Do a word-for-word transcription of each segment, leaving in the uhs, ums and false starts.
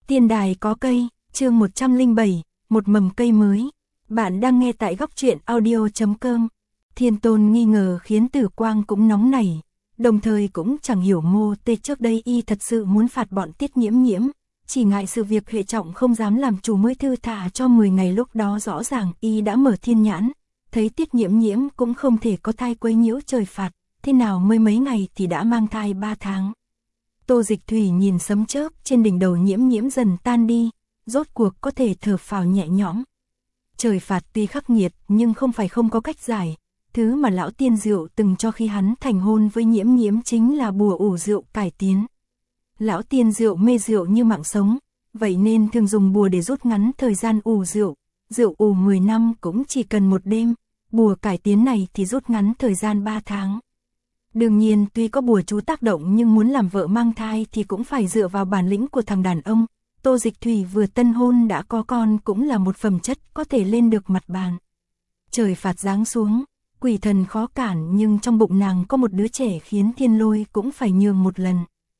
Tiên đài có cây, chương một trăm lẻ bảy, một mầm cây mới. Bạn đang nghe tại góc truyện audio chấm com. Thiên Tôn nghi ngờ khiến Tử Quang cũng nóng nảy, đồng thời cũng chẳng hiểu Mô Tê trước đây y thật sự muốn phạt bọn Tiết Nhiễm Nhiễm, chỉ ngại sự việc hệ trọng không dám làm chủ mới thư thả cho mười ngày, lúc đó rõ ràng y đã mở thiên nhãn, thấy Tiết Nhiễm Nhiễm cũng không thể có thai quấy nhiễu trời phạt, thế nào mới mấy ngày thì đã mang thai ba tháng. Tô Dịch Thủy nhìn sấm chớp trên đỉnh đầu Nhiễm Nhiễm dần tan đi, rốt cuộc có thể thở phào nhẹ nhõm. Trời phạt tuy khắc nghiệt nhưng không phải không có cách giải, thứ mà lão tiên rượu từng cho khi hắn thành hôn với Nhiễm Nhiễm chính là bùa ủ rượu cải tiến. Lão tiên rượu mê rượu như mạng sống, vậy nên thường dùng bùa để rút ngắn thời gian ủ rượu, rượu ủ mười năm cũng chỉ cần một đêm, bùa cải tiến này thì rút ngắn thời gian ba tháng. Đương nhiên tuy có bùa chú tác động nhưng muốn làm vợ mang thai thì cũng phải dựa vào bản lĩnh của thằng đàn ông. Tô Dịch Thủy vừa tân hôn đã có con cũng là một phẩm chất có thể lên được mặt bàn. Trời phạt giáng xuống, quỷ thần khó cản, nhưng trong bụng nàng có một đứa trẻ khiến Thiên Lôi cũng phải nhường một lần.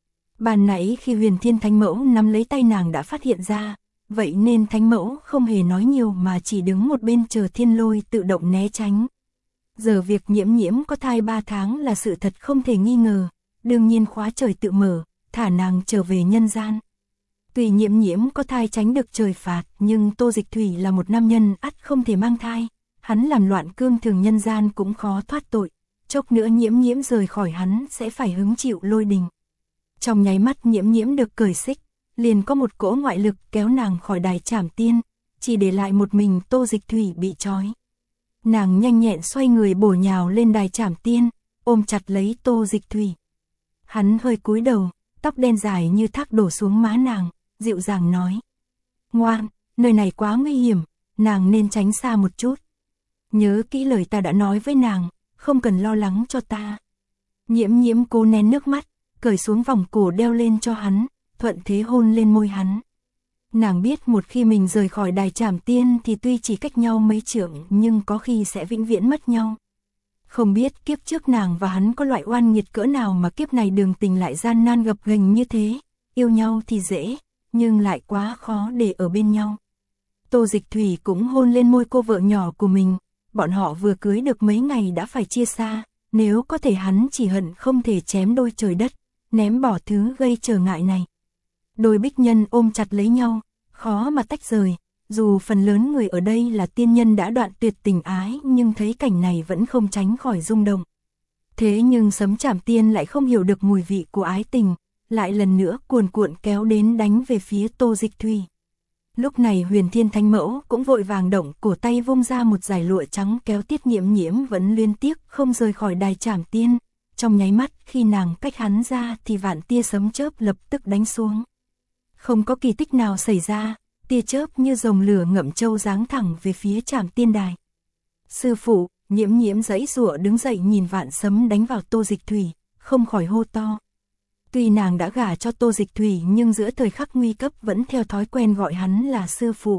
Ban nãy khi Huyền Thiên Thánh Mẫu nắm lấy tay nàng đã phát hiện ra, vậy nên Thánh Mẫu không hề nói nhiều mà chỉ đứng một bên chờ Thiên Lôi tự động né tránh. Giờ việc Nhiễm Nhiễm có thai ba tháng là sự thật không thể nghi ngờ, đương nhiên khóa trời tự mở, thả nàng trở về nhân gian. Tuy Nhiễm Nhiễm có thai tránh được trời phạt, nhưng Tô Dịch Thủy là một nam nhân ắt không thể mang thai, hắn làm loạn cương thường nhân gian cũng khó thoát tội, chốc nữa Nhiễm Nhiễm rời khỏi hắn sẽ phải hứng chịu lôi đình. Trong nháy mắt Nhiễm Nhiễm được cởi xích, liền có một cỗ ngoại lực kéo nàng khỏi đài trảm tiên, chỉ để lại một mình Tô Dịch Thủy bị trói. Nàng nhanh nhẹn xoay người bổ nhào lên đài trảm tiên, ôm chặt lấy Tô Dịch Thủy. Hắn hơi cúi đầu, tóc đen dài như thác đổ xuống má nàng, dịu dàng nói: "Ngoan, nơi này quá nguy hiểm, nàng nên tránh xa một chút. Nhớ kỹ lời ta đã nói với nàng, không cần lo lắng cho ta." Nhiễm Nhiễm cố nén nước mắt, cởi xuống vòng cổ đeo lên cho hắn, thuận thế hôn lên môi hắn. Nàng biết một khi mình rời khỏi đài trảm tiên thì tuy chỉ cách nhau mấy trượng nhưng có khi sẽ vĩnh viễn mất nhau. Không biết kiếp trước nàng và hắn có loại oan nghiệt cỡ nào mà kiếp này đường tình lại gian nan gập ghềnh như thế. Yêu nhau thì dễ, nhưng lại quá khó để ở bên nhau. Tô Dịch Thủy cũng hôn lên môi cô vợ nhỏ của mình, bọn họ vừa cưới được mấy ngày đã phải chia xa, nếu có thể hắn chỉ hận không thể chém đôi trời đất, ném bỏ thứ gây trở ngại này. Đôi bích nhân ôm chặt lấy nhau, khó mà tách rời, dù phần lớn người ở đây là tiên nhân đã đoạn tuyệt tình ái nhưng thấy cảnh này vẫn không tránh khỏi rung động. Thế nhưng Sấm Trảm Tiên lại không hiểu được mùi vị của ái tình, lại lần nữa cuồn cuộn kéo đến đánh về phía Tô Dịch Thủy. Lúc này Huyền Thiên Thánh Mẫu cũng vội vàng động cổ tay vung ra một dải lụa trắng kéo Tiết Nhiễm Nhiễm vẫn liên tiếc không rời khỏi đài trảm tiên. Trong nháy mắt khi nàng cách hắn ra thì vạn tia sấm chớp lập tức đánh xuống. Không có kỳ tích nào xảy ra, tia chớp như rồng lửa ngậm châu giáng thẳng về phía trảm tiên đài. "Sư phụ!" Nhiễm Nhiễm giãy giụa đứng dậy nhìn vạn sấm đánh vào Tô Dịch Thủy, không khỏi hô to. Tuy nàng đã gả cho Tô Dịch Thủy nhưng giữa thời khắc nguy cấp vẫn theo thói quen gọi hắn là sư phụ.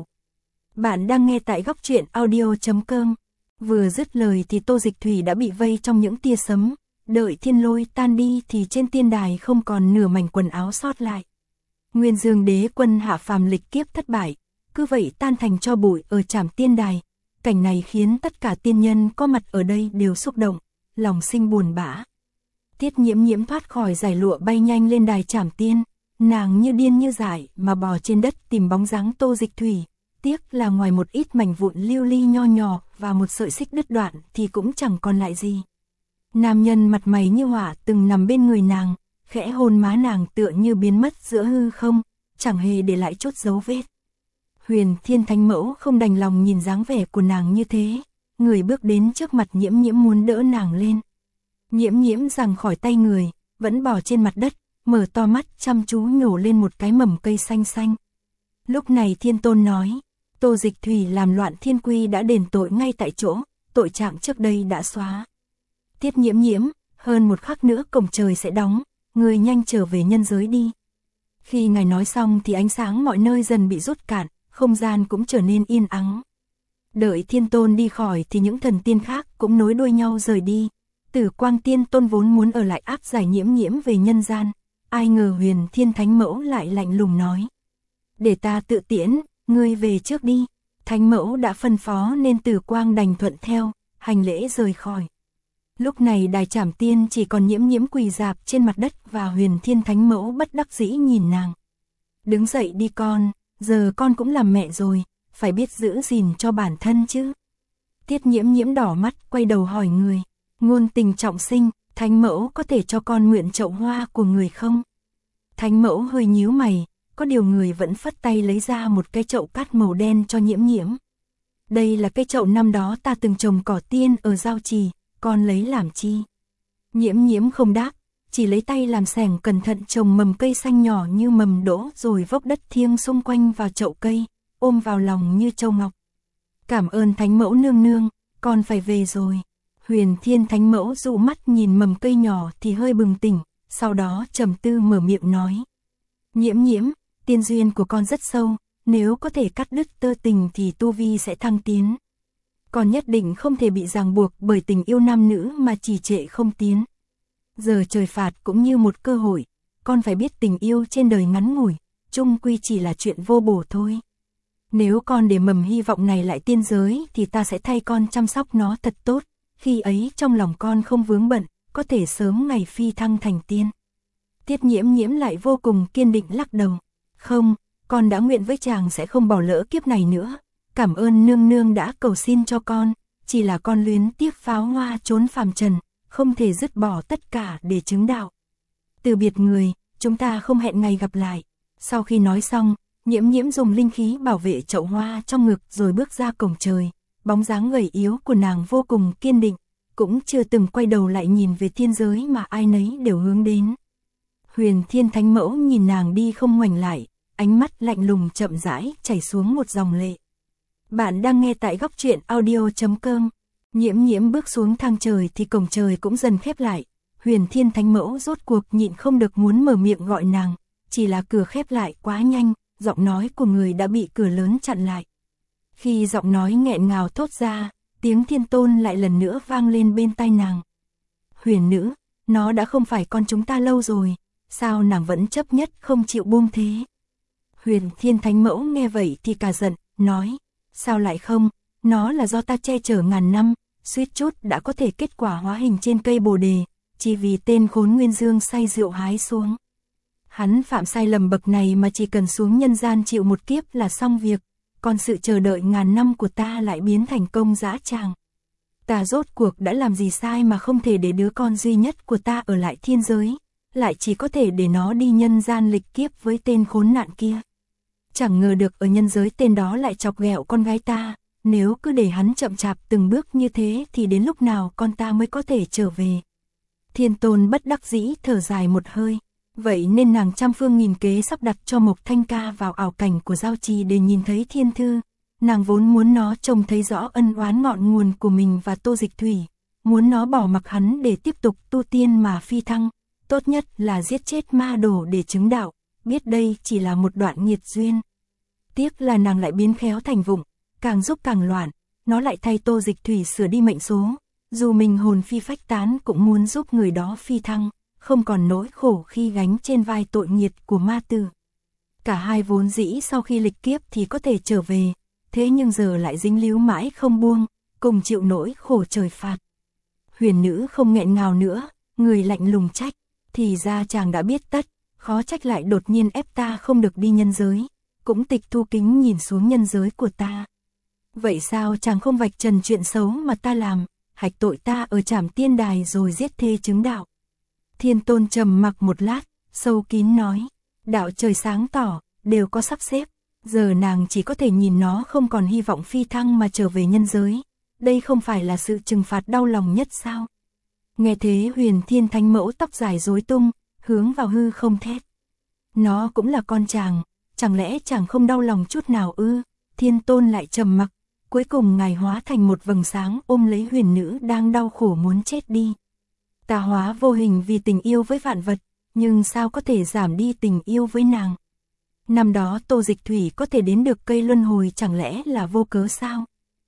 Bạn đang nghe tại góc truyện audio chấm com. Vừa dứt lời thì Tô Dịch Thủy đã bị vây trong những tia sấm, đợi Thiên Lôi tan đi thì trên tiên đài không còn nửa mảnh quần áo sót lại. Nguyên Dương Đế Quân hạ phàm lịch kiếp thất bại, cứ vậy tan thành tro bụi ở trảm tiên đài. Cảnh này khiến tất cả tiên nhân có mặt ở đây đều xúc động, lòng sinh buồn bã. Tiết Nhiễm Nhiễm thoát khỏi giải lụa bay nhanh lên đài trảm tiên, nàng như điên như dại mà bò trên đất tìm bóng dáng Tô Dịch Thủy, tiếc là ngoài một ít mảnh vụn lưu ly nho nhỏ và một sợi xích đứt đoạn thì cũng chẳng còn lại gì. Nam nhân mặt mày như hỏa từng nằm bên người nàng, khẽ hôn má nàng tựa như biến mất giữa hư không, chẳng hề để lại chút dấu vết. Huyền Thiên Thánh Mẫu không đành lòng nhìn dáng vẻ của nàng như thế, người bước đến trước mặt Nhiễm Nhiễm muốn đỡ nàng lên. Nhiễm Nhiễm giằng khỏi tay người, vẫn bò trên mặt đất, mở to mắt chăm chú nhổ lên một cái mầm cây xanh xanh. Lúc này Thiên Tôn nói, Tô Dịch Thủy làm loạn thiên quy đã đền tội ngay tại chỗ, tội trạng trước đây đã xóa. Tiết Nhiễm Nhiễm, hơn một khắc nữa cổng trời sẽ đóng, người nhanh trở về nhân giới đi. Khi ngài nói xong thì ánh sáng mọi nơi dần bị rút cạn, không gian cũng trở nên yên ắng. Đợi Thiên Tôn đi khỏi thì những thần tiên khác cũng nối đuôi nhau rời đi. Tử Quang Tiên Tôn vốn muốn ở lại áp giải Nhiễm Nhiễm về nhân gian, ai ngờ Huyền Thiên Thánh Mẫu lại lạnh lùng nói. để ta tự tiễn, ngươi về trước đi. Thánh mẫu đã phân phó nên Tử Quang đành thuận theo, hành lễ rời khỏi. Lúc này Đài Trảm Tiên chỉ còn Nhiễm Nhiễm quỳ rạp trên mặt đất và Huyền Thiên Thánh Mẫu bất đắc dĩ nhìn nàng. Đứng dậy đi con, giờ con cũng làm mẹ rồi, phải biết giữ gìn cho bản thân chứ. Tiết Nhiễm Nhiễm đỏ mắt quay đầu hỏi người, ngôn tình trọng sinh, Thánh Mẫu có thể cho con mượn chậu hoa của người không? Thánh Mẫu hơi nhíu mày, có điều người vẫn phất tay lấy ra một cái chậu cát màu đen cho Nhiễm Nhiễm. Đây là cái chậu năm đó ta từng trồng cỏ tiên ở Giao Trì, con lấy làm chi? Nhiễm Nhiễm không đáp, chỉ lấy tay làm xẻng cẩn thận trồng mầm cây xanh nhỏ như mầm đỗ rồi vốc đất thiêng xung quanh vào chậu cây, ôm vào lòng như châu ngọc. Cảm ơn Thánh Mẫu nương nương, con phải về rồi. Huyền Thiên Thánh Mẫu dụ mắt nhìn mầm cây nhỏ thì hơi bừng tỉnh, sau đó trầm tư mở miệng nói. Nhiễm Nhiễm, tiên duyên của con rất sâu, nếu có thể cắt đứt tơ tình thì tu vi sẽ thăng tiến. Con nhất định không thể bị ràng buộc bởi tình yêu nam nữ mà trì trệ không tiến. Giờ trời phạt cũng như một cơ hội, con phải biết tình yêu trên đời ngắn ngủi, chung quy chỉ là chuyện vô bổ thôi. Nếu con để mầm hy vọng này lại tiên giới thì ta sẽ thay con chăm sóc nó thật tốt, khi ấy trong lòng con không vướng bận, có thể sớm ngày phi thăng thành tiên. Tiết Nhiễm Nhiễm lại vô cùng kiên định lắc đầu. Không, con đã nguyện với chàng sẽ không bỏ lỡ kiếp này nữa. Cảm ơn nương nương đã cầu xin cho con, chỉ là con luyến tiếc pháo hoa trốn phàm trần, không thể dứt bỏ tất cả để chứng đạo. Từ biệt người, chúng ta không hẹn ngày gặp lại. Sau khi nói xong, Nhiễm Nhiễm dùng linh khí bảo vệ chậu hoa trong ngực rồi bước ra cổng trời. Bóng dáng gầy yếu của nàng vô cùng kiên định, cũng chưa từng quay đầu lại nhìn về thiên giới mà ai nấy đều hướng đến. Huyền Thiên Thánh Mẫu nhìn nàng đi không ngoảnh lại, ánh mắt lạnh lùng chậm rãi chảy xuống một dòng lệ. Bạn đang nghe tại góc truyện audio chấm com. Nhiễm Nhiễm bước xuống thang trời thì cổng trời cũng dần khép lại. Huyền Thiên Thánh Mẫu rốt cuộc nhịn không được muốn mở miệng gọi nàng, chỉ là cửa khép lại quá nhanh, giọng nói của người đã bị cửa lớn chặn lại. Khi giọng nói nghẹn ngào thốt ra, tiếng Thiên Tôn lại lần nữa vang lên bên tai nàng. Huyền nữ, nó đã không phải con chúng ta lâu rồi, sao nàng vẫn chấp nhất không chịu buông thế? Huyền Thiên Thánh Mẫu nghe vậy thì cả giận, nói, sao lại không, nó là do ta che chở ngàn năm, suýt chút đã có thể kết quả hóa hình trên cây bồ đề, chỉ vì tên khốn Nguyên Dương say rượu hái xuống. Hắn phạm sai lầm bậc này mà chỉ cần xuống nhân gian chịu một kiếp là xong việc, còn sự chờ đợi ngàn năm của ta lại biến thành công dã tràng. Ta rốt cuộc đã làm gì sai mà không thể để đứa con duy nhất của ta ở lại thiên giới, lại chỉ có thể để nó đi nhân gian lịch kiếp với tên khốn nạn kia. Chẳng ngờ được ở nhân giới tên đó lại chọc ghẹo con gái ta, nếu cứ để hắn chậm chạp từng bước như thế thì đến lúc nào con ta mới có thể trở về. Thiên Tôn bất đắc dĩ thở dài một hơi, vậy nên nàng trăm phương nghìn kế sắp đặt cho Mộc Thanh Ca vào ảo cảnh của Giao Trì để nhìn thấy thiên thư. Nàng vốn muốn nó trông thấy rõ ân oán ngọn nguồn của mình và Tô Dịch Thủy, muốn nó bỏ mặc hắn để tiếp tục tu tiên mà phi thăng, tốt nhất là giết chết ma đồ để chứng đạo, biết đây chỉ là một đoạn nghiệt duyên. Tiếc là nàng lại biến khéo thành vụng, càng giúp càng loạn, nó lại thay Tô Dịch Thủy sửa đi mệnh số, dù mình hồn phi phách tán cũng muốn giúp người đó phi thăng, không còn nỗi khổ khi gánh trên vai tội nghiệt của ma tử. Cả hai vốn dĩ sau khi lịch kiếp thì có thể trở về, thế nhưng giờ lại dính líu mãi không buông, cùng chịu nỗi khổ trời phạt. Huyền nữ không nghẹn ngào nữa, người lạnh lùng trách, thì ra chàng đã biết tất, khó trách lại đột nhiên ép ta không được đi nhân giới, cũng tịch thu kính nhìn xuống nhân giới của ta. Vậy sao chàng không vạch trần chuyện xấu mà ta làm, hạch tội ta ở Trảm Tiên Đài rồi giết thê chứng đạo? Thiên Tôn trầm mặc một lát, sâu kín nói, đạo trời sáng tỏ, đều có sắp xếp, giờ nàng chỉ có thể nhìn nó không còn hy vọng phi thăng mà trở về nhân giới, đây không phải là sự trừng phạt đau lòng nhất sao? Nghe thế Huyền Thiên Thánh Mẫu tóc dài rối tung, hướng vào hư không thét. Nó cũng là con chàng, chẳng lẽ chàng không đau lòng chút nào ư? Thiên Tôn lại trầm mặc, cuối cùng ngài hóa thành một vầng sáng ôm lấy huyền nữ đang đau khổ muốn chết đi. Ta hóa vô hình vì tình yêu với vạn vật, nhưng sao có thể giảm đi tình yêu với nàng? Năm đó Tô Dịch Thủy có thể đến được cây luân hồi chẳng lẽ là vô cớ sao?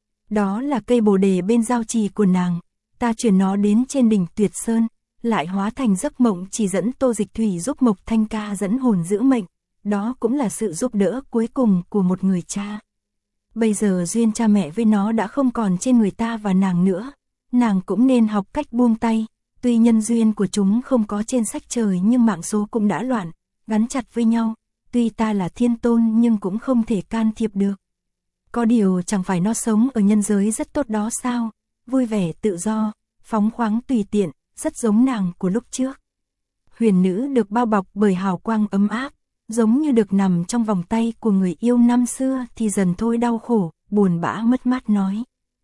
Đó là cây bồ đề bên giao trì của nàng, ta chuyển nó đến trên đỉnh Tuyệt Sơn, lại hóa thành giấc mộng chỉ dẫn Tô Dịch Thủy giúp Mộc Thanh Ca dẫn hồn giữ mệnh, đó cũng là sự giúp đỡ cuối cùng của một người cha. Bây giờ duyên cha mẹ với nó đã không còn trên người ta và nàng nữa, nàng cũng nên học cách buông tay, tuy nhân duyên của chúng không có trên sách trời nhưng mạng số cũng đã loạn, gắn chặt với nhau, tuy ta là thiên tôn nhưng cũng không thể can thiệp được. Có điều chẳng phải nó sống ở nhân giới rất tốt đó sao, vui vẻ tự do, phóng khoáng tùy tiện, rất giống nàng của lúc trước. Huyền nữ được bao bọc bởi hào quang ấm áp, giống như được nằm trong vòng tay của người yêu năm xưa thì dần thôi đau khổ, buồn bã mất mát nói.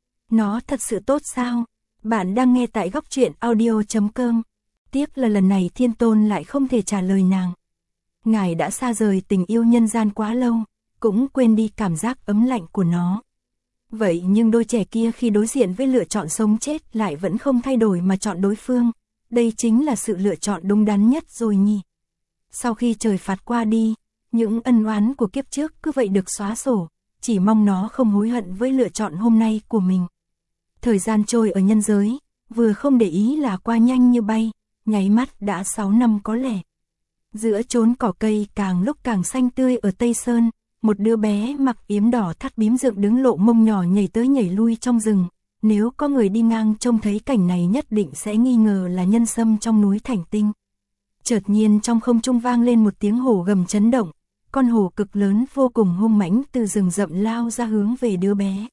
Nó thật sự tốt sao? Bạn đang nghe tại góc truyện audio chấm com. Tiếc là lần này thiên tôn lại không thể trả lời nàng. Ngài đã xa rời tình yêu nhân gian quá lâu, cũng quên đi cảm giác ấm lạnh của nó. Vậy nhưng đôi trẻ kia khi đối diện với lựa chọn sống chết lại vẫn không thay đổi mà chọn đối phương. Đây chính là sự lựa chọn đúng đắn nhất rồi nhỉ. Sau khi trời phạt qua đi, những ân oán của kiếp trước cứ vậy được xóa sổ, chỉ mong nó không hối hận với lựa chọn hôm nay của mình. Thời gian trôi ở nhân giới, vừa không để ý là qua nhanh như bay, nháy mắt đã sáu năm có lẽ. Giữa chốn cỏ cây càng lúc càng xanh tươi ở Tây Sơn, một đứa bé mặc yếm đỏ thắt bím dựng đứng lộ mông nhỏ nhảy tới nhảy lui trong rừng. Nếu có người đi ngang trông thấy cảnh này nhất định sẽ nghi ngờ là nhân sâm trong núi Thành Tinh. Chợt nhiên trong không trung vang lên một tiếng hổ gầm chấn động, con hổ cực lớn vô cùng hung mãnh từ rừng rậm lao ra hướng về đứa bé.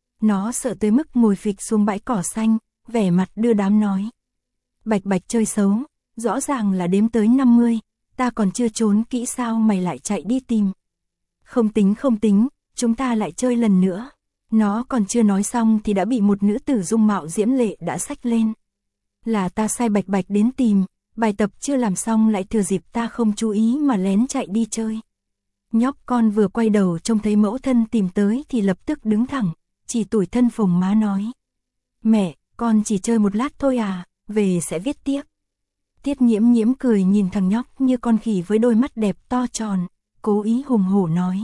Nó sợ tới mức ngồi phịch xuống bãi cỏ xanh, vẻ mặt đưa đám nói. Bạch Bạch chơi xấu, rõ ràng là đếm tới năm mươi, ta còn chưa trốn kỹ sao mày lại chạy đi tìm. Không tính không tính, chúng ta lại chơi lần nữa. Nó còn chưa nói xong thì đã bị một nữ tử dung mạo diễm lệ đã xách lên. Là ta sai Bạch Bạch đến tìm, bài tập chưa làm xong lại thừa dịp ta không chú ý mà lén chạy đi chơi. Nhóc con vừa quay đầu trông thấy mẫu thân tìm tới thì lập tức đứng thẳng, chỉ tủi thân phồng má nói. Mẹ, con chỉ chơi một lát thôi à, về sẽ viết tiếp. Tiết Nhiễm Nhiễm cười nhìn thằng nhóc như con khỉ với đôi mắt đẹp to tròn, cố ý hùng hổ nói.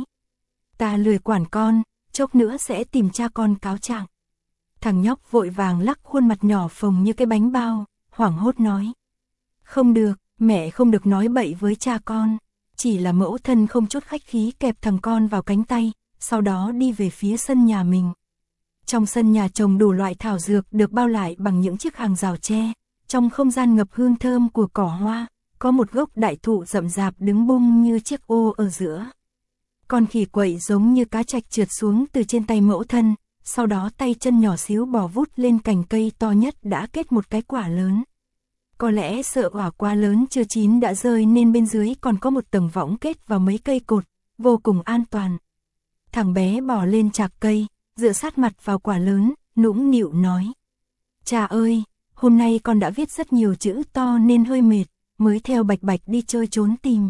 Ta lười quản con, chốc nữa sẽ tìm cha con cáo trạng. Thằng nhóc vội vàng lắc khuôn mặt nhỏ phồng như cái bánh bao, hoảng hốt nói. Không được, mẹ không được nói bậy với cha con. Chỉ là mẫu thân không chút khách khí kẹp thằng con vào cánh tay, sau đó đi về phía sân nhà mình. Trong sân nhà trồng đủ loại thảo dược được bao lại bằng những chiếc hàng rào tre. Trong không gian ngập hương thơm của cỏ hoa, có một gốc đại thụ rậm rạp đứng bung như chiếc ô ở giữa. Con khỉ quậy giống như cá trạch trượt xuống từ trên tay mẫu thân, sau đó tay chân nhỏ xíu bò vút lên cành cây to nhất đã kết một cái quả lớn. Có lẽ sợ quả quá lớn chưa chín đã rơi nên bên dưới còn có một tầng võng kết vào mấy cây cột, vô cùng an toàn. Thằng bé bò lên chạc cây, dựa sát mặt vào quả lớn, nũng nịu nói. Cha ơi, hôm nay con đã viết rất nhiều chữ to nên hơi mệt, mới theo Bạch Bạch đi chơi trốn tìm.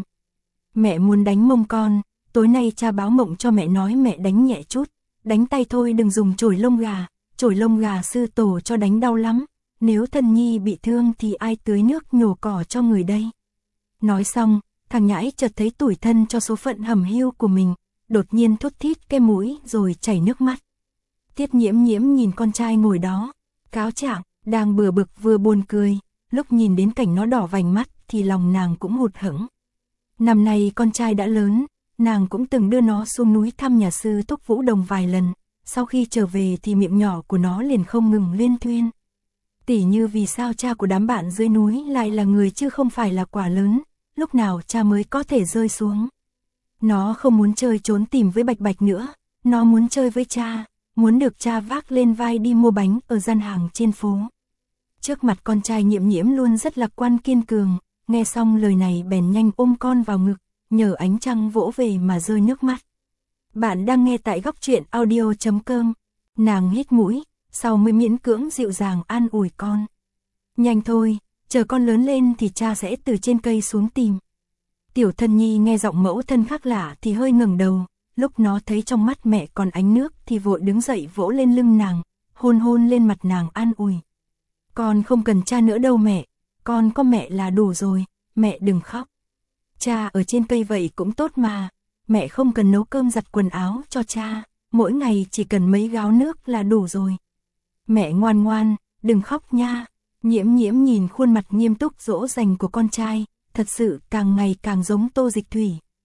Mẹ muốn đánh mông con, tối nay cha báo mộng cho mẹ nói mẹ đánh nhẹ chút, đánh tay thôi đừng dùng chổi lông gà, chổi lông gà sư tổ cho đánh đau lắm, nếu thân nhi bị thương thì ai tưới nước nhổ cỏ cho người đây. Nói xong, thằng nhãi chợt thấy tủi thân cho số phận hầm hiu của mình, đột nhiên thút thít cái mũi rồi chảy nước mắt. Tiết Nhiễm Nhiễm nhìn con trai ngồi đó, cáo trạng, đang bừa bực vừa buồn cười, lúc nhìn đến cảnh nó đỏ vành mắt thì lòng nàng cũng hụt hẫng. Năm nay con trai đã lớn, nàng cũng từng đưa nó xuống núi thăm nhà sư Túc Vũ Đồng vài lần, sau khi trở về thì miệng nhỏ của nó liền không ngừng liên thuyên. Tỉ như vì sao cha của đám bạn dưới núi lại là người chứ không phải là quả lớn, lúc nào cha mới có thể rơi xuống. Nó không muốn chơi trốn tìm với Bạch Bạch nữa, nó muốn chơi với cha, muốn được cha vác lên vai đi mua bánh ở gian hàng trên phố. Trước mặt con trai Nhiễm Nhiễm luôn rất lạc quan kiên cường, nghe xong lời này bèn nhanh ôm con vào ngực, nhờ ánh trăng vỗ về mà rơi nước mắt. Bạn đang nghe tại góc truyện audio chấm com. Nàng hít mũi, sau mới miễn cưỡng dịu dàng an ủi con. Nhanh thôi, chờ con lớn lên thì cha sẽ từ trên cây xuống tìm. Tiểu Thân Nhi nghe giọng mẫu thân khác lạ thì hơi ngẩng đầu, lúc nó thấy trong mắt mẹ còn ánh nước thì vội đứng dậy vỗ lên lưng nàng, hôn hôn lên mặt nàng an ủi. Con không cần cha nữa đâu mẹ, con có mẹ là đủ rồi, mẹ đừng khóc. Cha ở trên cây vậy cũng tốt mà, mẹ không cần nấu cơm giặt quần áo cho cha, mỗi ngày chỉ cần mấy gáo nước là đủ rồi. Mẹ ngoan ngoan, đừng khóc nha. Nhiễm Nhiễm nhìn khuôn mặt nghiêm túc dỗ dành của con trai, thật sự càng ngày càng giống Tô Dịch Thủy,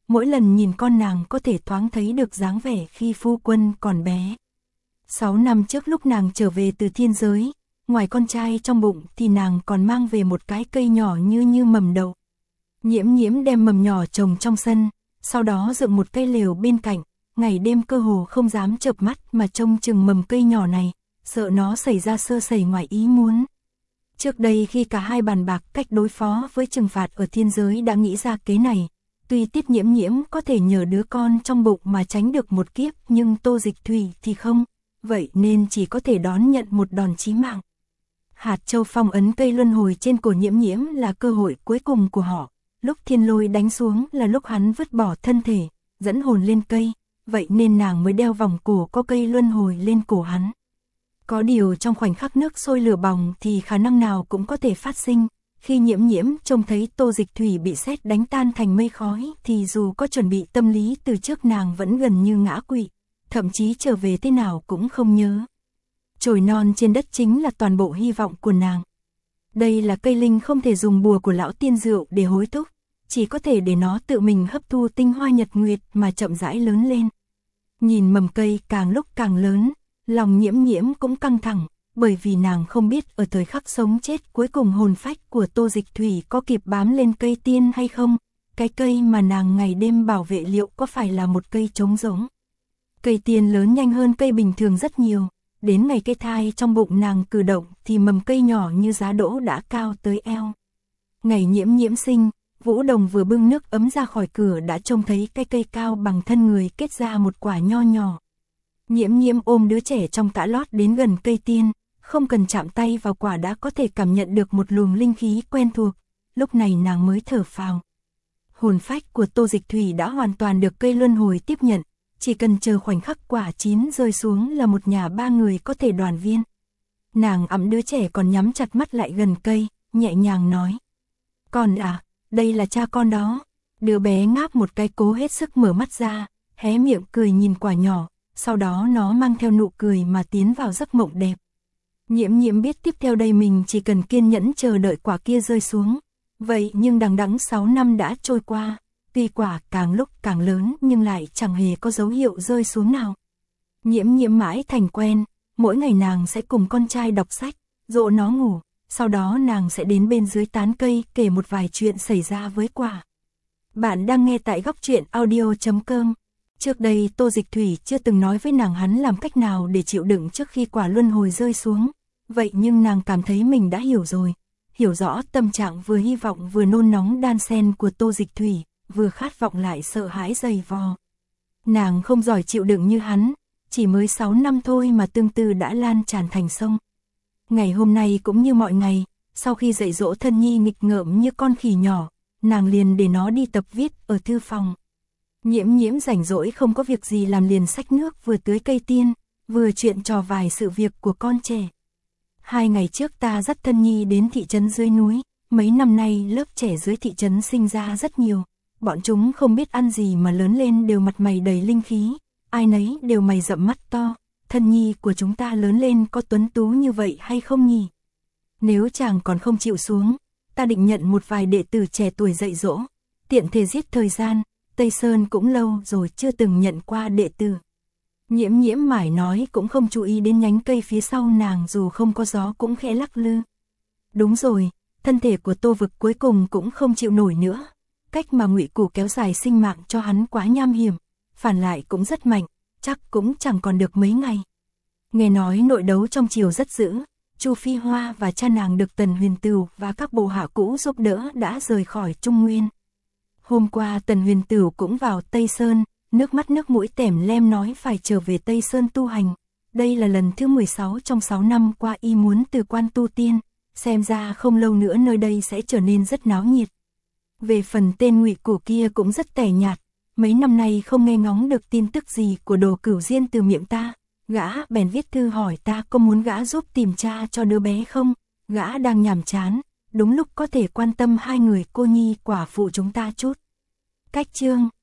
mỗi lần nhìn con nàng có thể thoáng thấy được dáng vẻ khi phu quân còn bé. Sáu năm trước lúc nàng trở về từ thiên giới, ngoài con trai trong bụng thì nàng còn mang về một cái cây nhỏ như như mầm đậu. Nhiễm Nhiễm đem mầm nhỏ trồng trong sân, sau đó dựng một cây lều bên cạnh, ngày đêm cơ hồ không dám chợp mắt mà trông chừng mầm cây nhỏ này, sợ nó xảy ra sơ sẩy ngoài ý muốn. Trước đây khi cả hai bàn bạc cách đối phó với trừng phạt ở thiên giới đã nghĩ ra kế này, tuy Tiết Nhiễm Nhiễm có thể nhờ đứa con trong bụng mà tránh được một kiếp nhưng Tô Dịch Thủy thì không, vậy nên chỉ có thể đón nhận một đòn chí mạng. Hạt châu phong ấn cây luân hồi trên cổ Nhiễm Nhiễm là cơ hội cuối cùng của họ, lúc thiên lôi đánh xuống là lúc hắn vứt bỏ thân thể, dẫn hồn lên cây, vậy nên nàng mới đeo vòng cổ có cây luân hồi lên cổ hắn. Có điều trong khoảnh khắc nước sôi lửa bỏng thì khả năng nào cũng có thể phát sinh, khi Nhiễm Nhiễm trông thấy Tô Dịch Thủy bị sét đánh tan thành mây khói thì dù có chuẩn bị tâm lý từ trước nàng vẫn gần như ngã quỵ, thậm chí trở về thế nào cũng không nhớ. Chồi non trên đất chính là toàn bộ hy vọng của nàng. Đây là cây linh không thể dùng bùa của lão tiên rượu để hối thúc, chỉ có thể để nó tự mình hấp thu tinh hoa nhật nguyệt mà chậm rãi lớn lên. Nhìn mầm cây càng lúc càng lớn, lòng Nhiễm Nhiễm cũng căng thẳng, bởi vì nàng không biết ở thời khắc sống chết cuối cùng hồn phách của Tô Dịch Thủy có kịp bám lên cây tiên hay không, cái cây mà nàng ngày đêm bảo vệ liệu có phải là một cây trống rỗng. Cây tiên lớn nhanh hơn cây bình thường rất nhiều, đến ngày cây thai trong bụng nàng cử động thì mầm cây nhỏ như giá đỗ đã cao tới eo. Ngày Nhiễm Nhiễm sinh, Vũ Đồng vừa bưng nước ấm ra khỏi cửa đã trông thấy cái cây cao bằng thân người kết ra một quả nho nhỏ. Nhiễm Nhiễm ôm đứa trẻ trong tã lót đến gần cây tiên, không cần chạm tay vào quả đã có thể cảm nhận được một luồng linh khí quen thuộc, lúc này nàng mới thở phào. Hồn phách của Tô Dịch Thủy đã hoàn toàn được cây luân hồi tiếp nhận, chỉ cần chờ khoảnh khắc quả chín rơi xuống là một nhà ba người có thể đoàn viên. Nàng ẵm đứa trẻ còn nhắm chặt mắt lại gần cây, nhẹ nhàng nói: "Con à, đây là cha con đó." Đứa bé ngáp một cái cố hết sức mở mắt ra, hé miệng cười nhìn quả nhỏ, sau đó nó mang theo nụ cười mà tiến vào giấc mộng đẹp. Nhiễm Nhiễm biết tiếp theo đây mình chỉ cần kiên nhẫn chờ đợi quả kia rơi xuống. Vậy nhưng đằng đẵng sáu năm đã trôi qua, tuy quả càng lúc càng lớn nhưng lại chẳng hề có dấu hiệu rơi xuống nào. Nhiễm Nhiễm mãi thành quen, mỗi ngày nàng sẽ cùng con trai đọc sách, dỗ nó ngủ, sau đó nàng sẽ đến bên dưới tán cây kể một vài chuyện xảy ra với quả. Bạn đang nghe tại góc truyện audio chấm com. Trước đây Tô Dịch Thủy chưa từng nói với nàng hắn làm cách nào để chịu đựng trước khi quả luân hồi rơi xuống, vậy nhưng nàng cảm thấy mình đã hiểu rồi, hiểu rõ tâm trạng vừa hy vọng vừa nôn nóng đan xen của Tô Dịch Thủy, vừa khát vọng lại sợ hãi dày vò. Nàng không giỏi chịu đựng như hắn, chỉ mới sáu năm thôi mà tương tư đã lan tràn thành sông. Ngày hôm nay cũng như mọi ngày, sau khi dạy dỗ thân nhi nghịch ngợm như con khỉ nhỏ, nàng liền để nó đi tập viết ở thư phòng. Nhiễm Nhiễm rảnh rỗi không có việc gì làm liền xách nước vừa tưới cây tiên, vừa chuyện trò vài sự việc của con trẻ. Hai ngày trước ta dắt thân nhi đến thị trấn dưới núi, mấy năm nay lớp trẻ dưới thị trấn sinh ra rất nhiều, bọn chúng không biết ăn gì mà lớn lên đều mặt mày đầy linh khí, ai nấy đều mày rậm mắt to, thân nhi của chúng ta lớn lên có tuấn tú như vậy hay không nhỉ? Nếu chàng còn không chịu xuống, ta định nhận một vài đệ tử trẻ tuổi dạy dỗ, tiện thể giết thời gian, Tây Sơn cũng lâu rồi chưa từng nhận qua đệ tử. Nhiễm Nhiễm mải nói cũng không chú ý đến nhánh cây phía sau nàng dù không có gió cũng khẽ lắc lư. Đúng rồi, thân thể của Tô Vực cuối cùng cũng không chịu nổi nữa. Cách mà Ngụy Củ kéo dài sinh mạng cho hắn quá nham hiểm, phản lại cũng rất mạnh, chắc cũng chẳng còn được mấy ngày. Nghe nói nội đấu trong triều rất dữ, Chu Phi Hoa và cha nàng được Tần Huyền Tửu và các bộ hạ cũ giúp đỡ đã rời khỏi Trung Nguyên. Hôm qua Tần Huyền Tửu cũng vào Tây Sơn, nước mắt nước mũi tẻm lem nói phải trở về Tây Sơn tu hành. Đây là lần thứ mười sáu trong sáu năm qua y muốn từ quan tu tiên, xem ra không lâu nữa nơi đây sẽ trở nên rất náo nhiệt. Về phần tên Ngụy Củ kia cũng rất tẻ nhạt, mấy năm nay không nghe ngóng được tin tức gì của Đồ Cửu Diên từ miệng ta, gã bèn viết thư hỏi ta có muốn gã giúp tìm cha cho đứa bé không, gã đang nhàm chán, đúng lúc có thể quan tâm hai người cô nhi quả phụ chúng ta chút. Cách chương